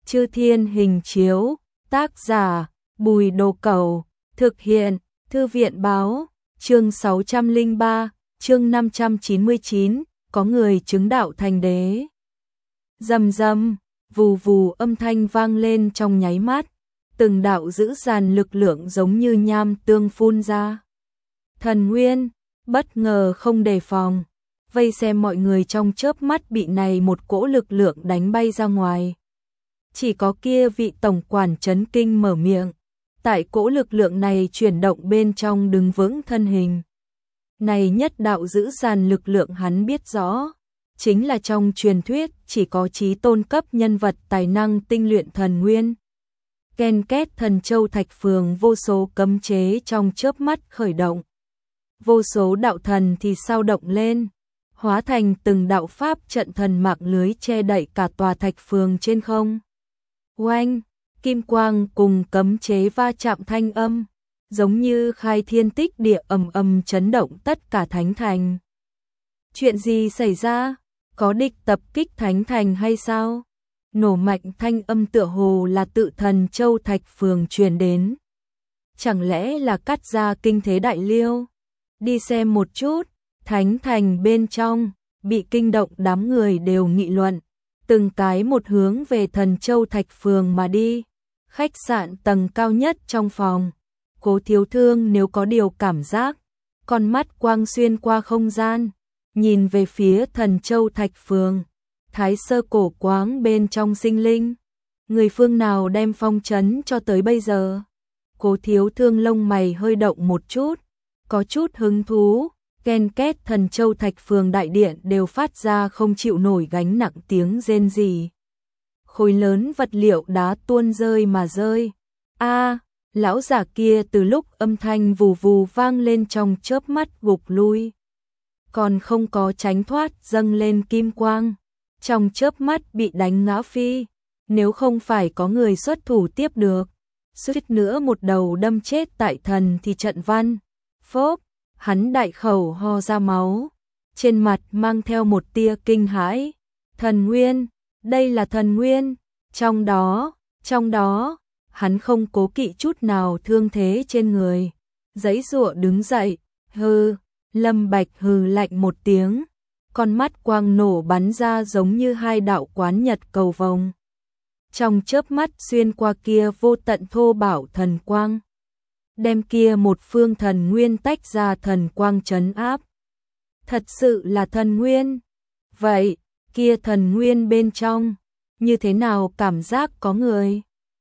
Chư Thiên Hình Chiếu, tác giả Bùi Đồ Cẩu, thực hiện Thư viện Báo, chương 603, chương 599, có người chứng đạo thành đế. Rầm rầm, vù vù âm thanh vang lên trong nháy mắt, từng đạo dữ dằn lực lượng giống như nham tương phun ra. Thần nguyên, bất ngờ không đề phòng, vây xem mọi người trong chớp mắt bị này một cỗ lực lượng đánh bay ra ngoài. Chỉ có kia vị tổng quản chấn kinh mở miệng, tại cỗ lực lượng này chuyển động bên trong đứng vững thân hình. Này nhất đạo dữ dằn lực lượng hắn biết rõ, chính là trong truyền thuyết chỉ có chí tôn cấp nhân vật tài năng tinh luyện thần nguyên. Ken két Thần Châu Thạch Phường vô số cấm chế trong chớp mắt khởi động. Vô số đạo thần thì sao động lên, hóa thành từng đạo pháp trận thần mạng lưới che đậy cả tòa Thạch Phường trên không. Oanh, kim quang cùng cấm chế va chạm thanh âm, giống như khai thiên tích địa ầm ầm chấn động tất cả thánh thành. Chuyện gì xảy ra? Có địch tập kích thánh thành hay sao? Nổ mạnh thanh âm tựa hồ là tự Thần Châu Thạch Phường truyền đến. Chẳng lẽ là cắt ra kinh thế đại liêu? Đi xem một chút, thánh thành bên trong, bị kinh động đám người đều nghị luận, từng cái một hướng về Thần Châu Thạch Phường mà đi. Khách sạn tầng cao nhất trong phòng, Cố Thiếu Thương nếu có điều cảm giác, con mắt quang xuyên qua không gian, nhìn về phía Thần Châu Thạch Phường, thái sơ cổ quáng bên trong sinh linh. Người phương nào đem phong trấn cho tới bây giờ? Cố Thiếu Thương lông mày hơi động một chút, có chút hứng thú. Ken két Thần Châu Thạch Phường đại điện đều phát ra không chịu nổi gánh nặng tiếng rên rỉ. Khối lớn vật liệu đá tuôn rơi mà rơi. A, lão giả kia từ lúc âm thanh vù vù vang lên trong chớp mắt gục lui. Còn không có tránh thoát dâng lên kim quang, trong chớp mắt bị đánh ngã phi, nếu không phải có người xuất thủ tiếp được, suýt nữa một đầu đâm chết tại thần thì trận văn. Phốp, hắn đại khẩu ho ra máu, trên mặt mang theo một tia kinh hãi. Thần nguyên, đây là thần nguyên, trong đó, hắn không cố kỵ chút nào thương thế trên người, giãy giụa đứng dậy, hừ, Lâm Bạch hừ lạnh một tiếng, con mắt quang nổ bắn ra giống như hai đạo quán nhật cầu vồng. Trong chớp mắt xuyên qua kia vô tận thô bảo thần quang, đem kia một phương thần nguyên tách ra thần quang trấn áp. Thật sự là thần nguyên. Vậy, kia thần nguyên bên trong, như thế nào cảm giác có người?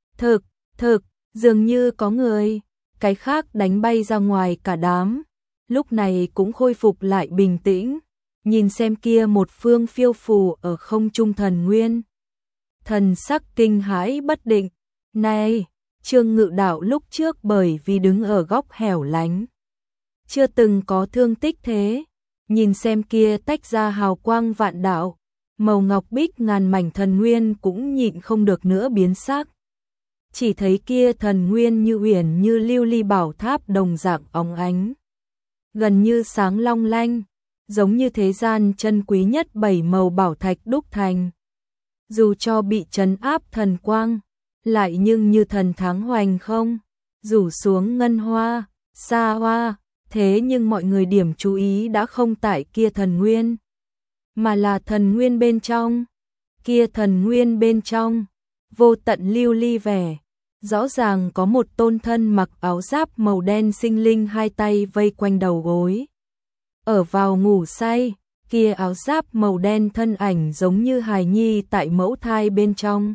Thực, dường như có người. Cái khác đánh bay ra ngoài cả đám, lúc này cũng khôi phục lại bình tĩnh, nhìn xem kia một phương phiêu phù ở không trung thần nguyên. Thần sắc kinh hãi bất định. Này, Trương Ngự Đạo lúc trước bởi vì đứng ở góc hẻo lánh, chưa từng có thương tích thế, nhìn xem kia tách ra hào quang vạn đạo, màu ngọc bích ngàn mảnh thần nguyên cũng nhịn không được nữa biến sắc. Chỉ thấy kia thần nguyên như uyển như lưu ly bảo tháp đồng dạng óng ánh, gần như sáng long lanh, giống như thế gian chân quý nhất 7 màu bảo thạch đúc thành. Dù cho bị trấn áp thần quang, lại nhưng như thần tháng hoành không, rủ xuống ngân hoa, xa hoa, thế nhưng mọi người điểm chú ý đã không tại kia thần nguyên, mà là thần nguyên bên trong. Kia thần nguyên bên trong, vô tận lưu ly vẻ, rõ ràng có một tôn thân mặc áo giáp màu đen sinh linh hai tay vây quanh đầu gối. Ở vào ngủ say, kia áo giáp màu đen thân ảnh giống như hài nhi tại mẫu thai bên trong.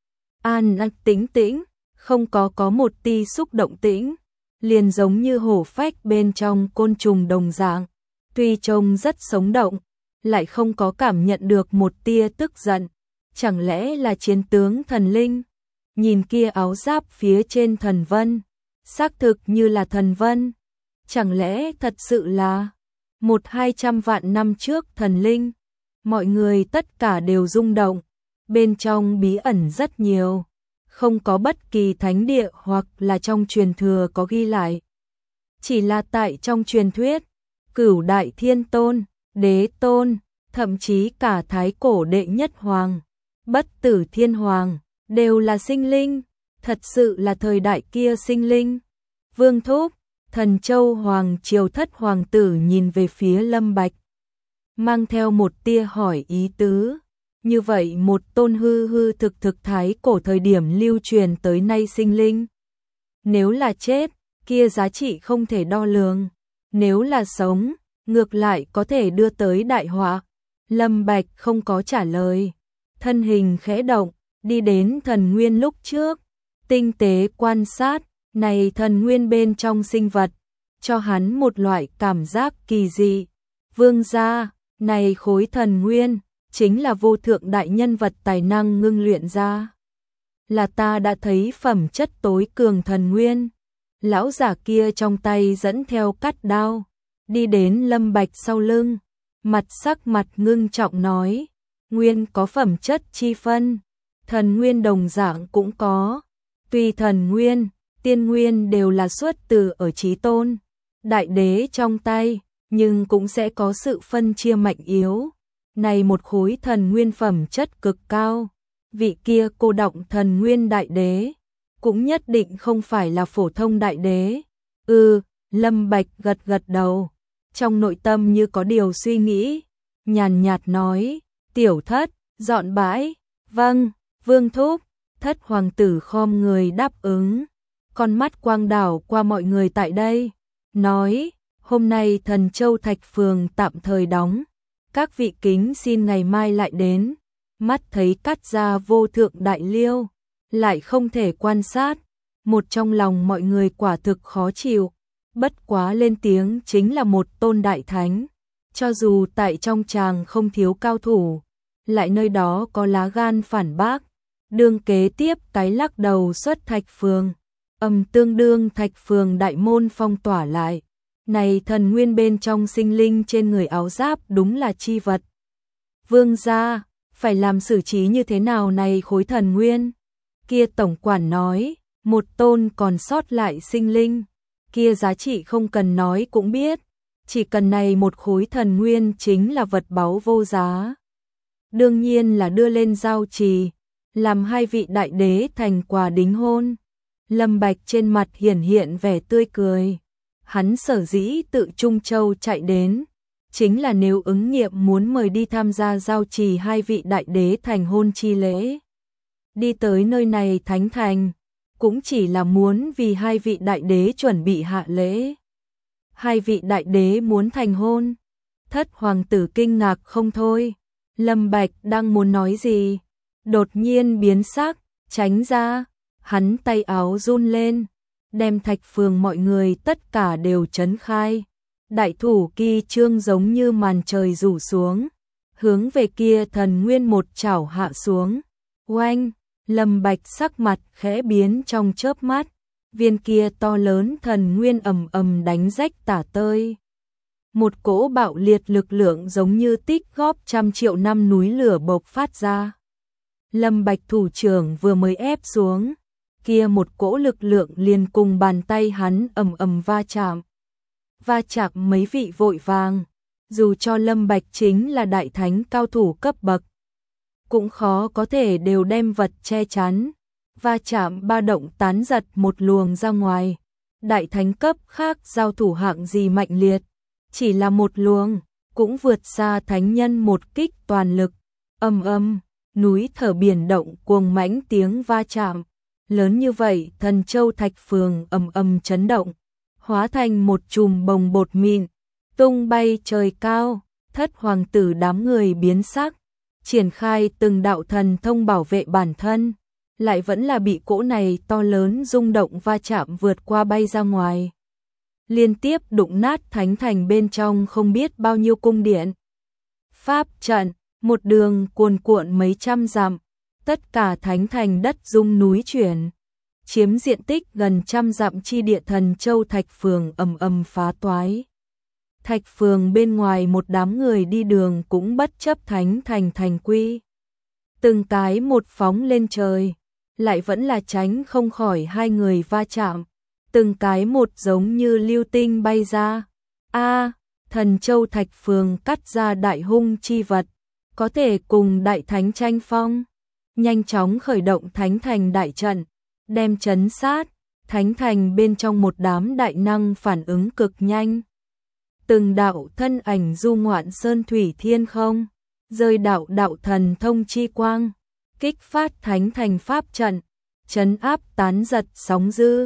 An tĩnh tĩnh, không có một ti xúc động tĩnh, liền giống như hổ phách bên trong côn trùng đồng dạng, tuy trông rất sống động, lại không có cảm nhận được một tia tức giận. Chẳng lẽ là chiến tướng thần linh? Nhìn kia áo giáp phía trên thần vân, xác thực như là thần vân. Chẳng lẽ thật sự là 100-200 vạn năm trước thần linh? Mọi người tất cả đều rung động. Bên trong bí ẩn rất nhiều, không có bất kỳ thánh địa hoặc là trong truyền thừa có ghi lại. Chỉ là tại trong truyền thuyết, Cửu Đại Thiên Tôn, Đế Tôn, thậm chí cả thái cổ đệ nhất hoàng, Bất Tử Thiên Hoàng, đều là sinh linh, thật sự là thời đại kia sinh linh. Vương thúc, Thần Châu Hoàng Triều thất hoàng tử nhìn về phía Lâm Bạch, mang theo một tia hỏi ý tứ. Như vậy một tôn hư hư thực thực thái cổ thời điểm lưu truyền tới nay sinh linh. Nếu là chết, kia giá trị không thể đo lường. Nếu là sống, ngược lại có thể đưa tới đại họa. Lâm Bạch không có trả lời. Thân hình khẽ động, đi đến thần nguyên lúc trước. Tinh tế quan sát, này thần nguyên bên trong sinh vật, cho hắn một loại cảm giác kỳ dị. Vương gia, này khối thần nguyên, chính là vô thượng đại nhân vật tài năng ngưng luyện ra. Là ta đã thấy phẩm chất tối cường thần nguyên. Lão giả kia trong tay dẫn theo cắt đao, đi đến Lâm Bạch sau lưng, sắc mặt ngưng trọng nói, nguyên có phẩm chất chi phân, thần nguyên đồng dạng cũng có. Tuy thần nguyên, tiên nguyên đều là xuất từ ở chí tôn, đại đế trong tay, nhưng cũng sẽ có sự phân chia mạnh yếu. Này một khối thần nguyên phẩm chất cực cao, vị kia cô động thần nguyên đại đế, cũng nhất định không phải là phổ thông đại đế. Lâm Bạch gật gật đầu, trong nội tâm như có điều suy nghĩ, nhàn nhạt nói, tiểu thất, dọn bãi, vâng, vương thúc. Thất hoàng tử khom người đáp ứng, con mắt quang đảo qua mọi người tại đây, nói, hôm nay Thần Châu Thạch Phường tạm thời đóng, các vị kính xin ngày mai lại đến. Mắt thấy cắt ra vô thượng đại liêu, lại không thể quan sát, một trong lòng mọi người quả thực khó chịu, bất quá lên tiếng chính là một tôn đại thánh, cho dù tại trong tràng không thiếu cao thủ, lại nơi đó có lá gan phản bác. Đương kế tiếp cái lắc đầu xuất Thạch Phường, tương đương Thạch Phường đại môn phong tỏa lại. Này thần nguyên bên trong sinh linh trên người áo giáp đúng là chi vật. Vương gia, phải làm xử trí như thế nào này khối thần nguyên? Kia tổng quản nói, một tôn còn sót lại sinh linh, kia giá trị không cần nói cũng biết, chỉ cần này một khối thần nguyên chính là vật báu vô giá. Đương nhiên là đưa lên giao trì, làm hai vị đại đế thành quà đính hôn. Lâm Bạch trên mặt hiển hiện vẻ tươi cười. Hắn sở dĩ tự Trung Châu chạy đến, chính là nếu ứng nghiệm muốn mời đi tham gia giao trì hai vị đại đế thành hôn chi lễ. Đi tới nơi này thánh thành, cũng chỉ là muốn vì hai vị đại đế chuẩn bị hạ lễ. Hai vị đại đế muốn thành hôn. Thất hoàng tử kinh ngạc không thôi. Lâm Bạch đang muốn nói gì, đột nhiên biến sắc, tránh ra, hắn tay áo run lên, đem Thạch Phường mọi người tất cả đều chấn khai. Đại thủ kỳ trương giống như màn trời rủ xuống, hướng về kia thần nguyên một chảo hạ xuống. Oanh, Lâm Bạch sắc mặt khẽ biến trong chớp mắt, viên kia to lớn thần nguyên ầm ầm đánh rách tả tơi. Một cỗ bạo liệt lực lượng giống như tích góp trăm triệu năm núi lửa bộc phát ra. Lâm Bạch thủ trưởng vừa mới ép xuống, kia một cỗ lực lượng liền cùng bàn tay hắn ầm ầm va chạm. Va chạm mấy vị vội vàng, dù cho Lâm Bạch chính là đại thánh cao thủ cấp bậc, cũng khó có thể đều đem vật che chắn. Va chạm ba động tán giật một luồng ra ngoài. Đại thánh cấp khác giao thủ hạng gì mạnh liệt, chỉ là một luồng, cũng vượt xa thánh nhân một kích toàn lực. Núi thở biển động cuồng mãnh tiếng va chạm. Lớn như vậy, Thần Châu Thạch Phường chấn động, hóa thành một chùm bồng bột mịn, tung bay trời cao. Thất hoàng tử đám người biến sắc, triển khai từng đạo thần thông bảo vệ bản thân, lại vẫn là bị cỗ này to lớn rung động va chạm vượt qua bay ra ngoài. Liên tiếp đụng nát thánh thành bên trong không biết bao nhiêu cung điện. Pháp trận, một đường cuồn cuộn mấy trăm dặm, tất cả thánh thành đất rung núi chuyển, chiếm diện tích gần trăm dặm chi địa Thần Châu Thạch Phường phá toái. Thạch Phường bên ngoài một đám người đi đường cũng bất chấp thánh thành thành quy. Từng cái một phóng lên trời, lại vẫn là tránh không khỏi hai người va chạm. Từng cái một giống như lưu tinh bay ra. Thần Châu Thạch Phường cắt ra đại hung chi vật, có thể cùng đại thánh tranh phong. nhanh chóng khởi động thánh thành đại trận, đem trấn sát. Thánh thành bên trong một đám đại năng phản ứng cực nhanh. Từng đạo thân ảnh du ngoạn sơn thủy thiên không, rơi đạo đạo thần thông chi quang, kích phát thánh thành pháp trận, trấn áp tán giật sóng dư.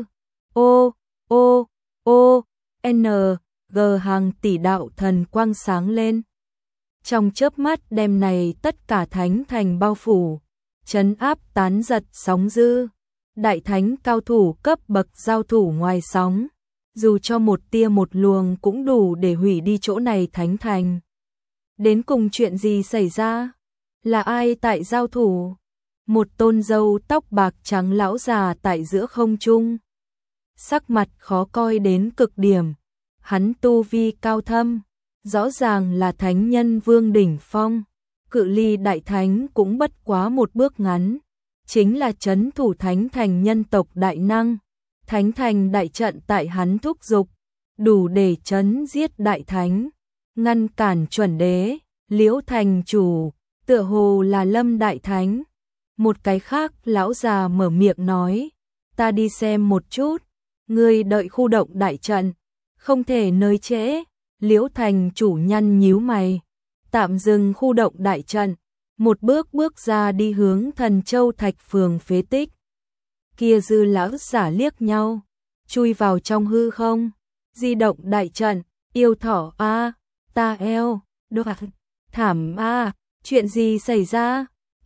N, G hàng tỷ đạo thần quang sáng lên. Trong chớp mắt đem này tất cả thánh thành bao phủ, trấn áp tán giật sóng dư. Đại thánh cao thủ cấp bậc giao thủ ngoài sóng, dù cho một tia một luồng cũng đủ để hủy đi chỗ này thánh thành. Đến cùng chuyện gì xảy ra? Là ai tại giao thủ? Một tôn râu tóc bạc trắng lão già tại giữa không trung. Sắc mặt khó coi đến cực điểm, hắn tu vi cao thâm, rõ ràng là thánh nhân vương đỉnh phong, cự ly đại thánh cũng bất quá một bước ngắn. Chính là trấn thủ thánh thành nhân tộc đại năng, thánh thành đại trận tại hắn thúc dục, đủ để trấn giết đại thánh, ngăn cản chuẩn đế, Liễu thành chủ, tựa hồ là Lâm đại thánh. Một cái khác lão già mở miệng nói, ta đi xem một chút, ngươi đợi khu động đại trận, không thể nơi trễ. Liễu thành chủ nhăn nhíu mày, tạm dừng khu động đại trận. Một bước bước ra đi hướng Thần Châu Thạch Phường phế tích. Kia dư lão giả liếc nhau, chui vào trong hư không, di động đại trận, yêu thỏ a, ta eo, đoạt, thảm a, chuyện gì xảy ra?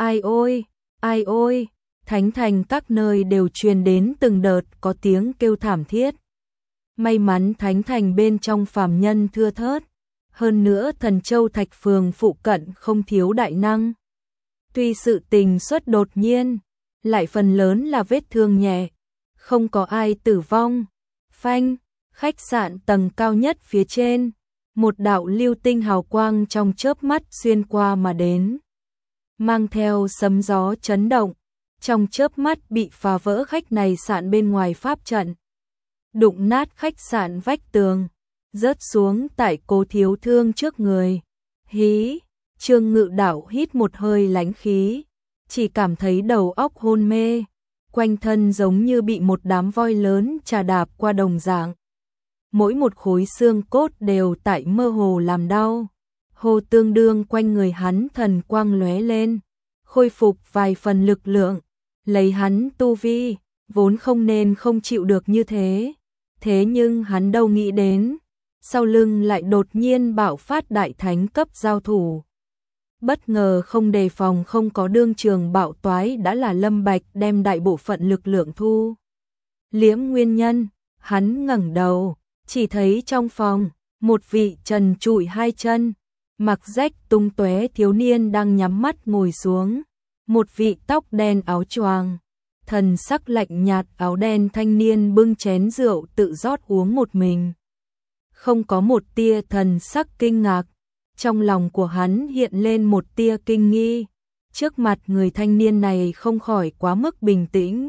Ai ôi, thánh thành các nơi đều truyền đến từng đợt có tiếng kêu thảm thiết. May mắn thánh thành bên trong phàm nhân thưa thớt, hơn nữa Thần Châu Thạch Phường phụ cận không thiếu đại năng. Tuy sự tình xuất đột nhiên, lại phần lớn là vết thương nhẹ, không có ai tử vong. Phanh, khách sạn tầng cao nhất phía trên, một đạo lưu tinh hào quang trong chớp mắt xuyên qua mà đến, mang theo sấm gió chấn động, trong chớp mắt bị phá vỡ khách này sạn bên ngoài pháp trận, đụng nát khách sạn vách tường, rớt xuống tại Cố Thiếu Thương trước người. Hí, Trương Ngự Đạo hít một hơi lãnh khí, chỉ cảm thấy đầu óc hôn mê, quanh thân giống như bị một đám voi lớn trà đạp qua đồng dạng. Mỗi một khối xương cốt đều tại mơ hồ làm đau. Hồ tương đương quanh người hắn thần quang lóe lên, khôi phục vài phần lực lượng, lấy hắn tu vi, vốn không nên không chịu được như thế. Thế nhưng hắn đâu nghĩ đến, sau lưng lại đột nhiên bạo phát đại thánh cấp giao thủ. Bất ngờ không đề phòng không có đương trường bạo toái đã là Lâm Bạch đem đại bộ phận lực lượng thu liễm nguyên nhân. Hắn ngẩng đầu, chỉ thấy trong phòng, một vị trần trụi hai chân, mặc rách tung tóe thiếu niên đang nhắm mắt ngồi xuống. Một vị tóc đen áo choàng, thần sắc lạnh nhạt áo đen thanh niên bưng chén rượu tự rót uống một mình. Không có một tia thần sắc kinh ngạc, trong lòng của hắn hiện lên một tia kinh nghi. Trước mặt người thanh niên này không khỏi quá mức bình tĩnh.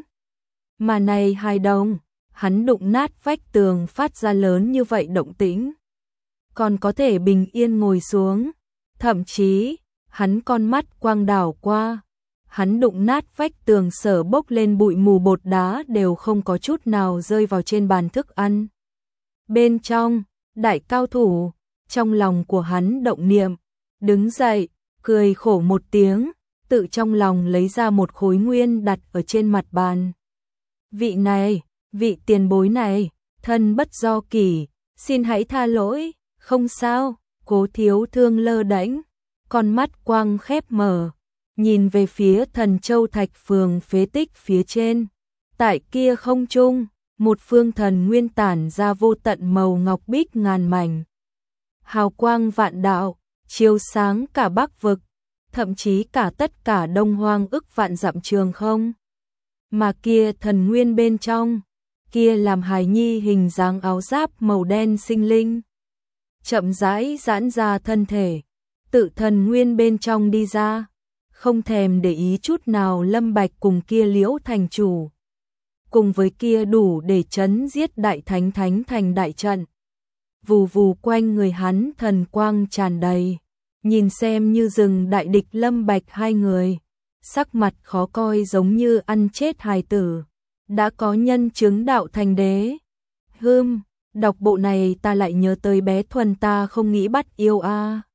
Mà này hài đồng, hắn đụng nát vách tường phát ra lớn như vậy động tĩnh, còn có thể bình yên ngồi xuống. Thậm chí, hắn con mắt quang đảo qua, hắn đụng nát vách tường sở bốc lên bụi mù bột đá đều không có chút nào rơi vào trên bàn thức ăn. Bên trong, đại cao thủ, trong lòng của hắn động niệm, đứng dậy, cười khổ một tiếng, tự trong lòng lấy ra một khối nguyên đặt ở trên mặt bàn. Vị này, vị tiền bối này, thân bất do kỷ, xin hãy tha lỗi. Không sao. Cố Thiếu Thương lơ đễnh, con mắt quang khép mở, nhìn về phía Thần Châu Thạch Phường phế tích phía trên. Tại kia không trung, một phương thần nguyên tản ra vô tận màu ngọc bích ngàn mảnh. Hào quang vạn đạo, chiếu sáng cả Bắc vực, thậm chí cả tất cả Đông Hoang ức vạn dặm trường không. Mà kia thần nguyên bên trong, kia làm hài nhi hình dáng áo giáp màu đen sinh linh, chậm rãi giãn ra thân thể, tự thần nguyên bên trong đi ra, không thèm để ý chút nào Lâm Bạch cùng kia Liễu thành chủ, cùng với kia đủ để chấn giết đại thánh thánh thành đại trận. Vù vù quanh người hắn thần quang tràn đầy, nhìn xem như rừng đại địch Lâm Bạch hai người, sắc mặt khó coi giống như ăn chết hài tử. Đã có nhân chứng đạo thành đế. Đọc bộ này ta lại nhớ tới bé Thuần ta không nghĩ bắt yêu a.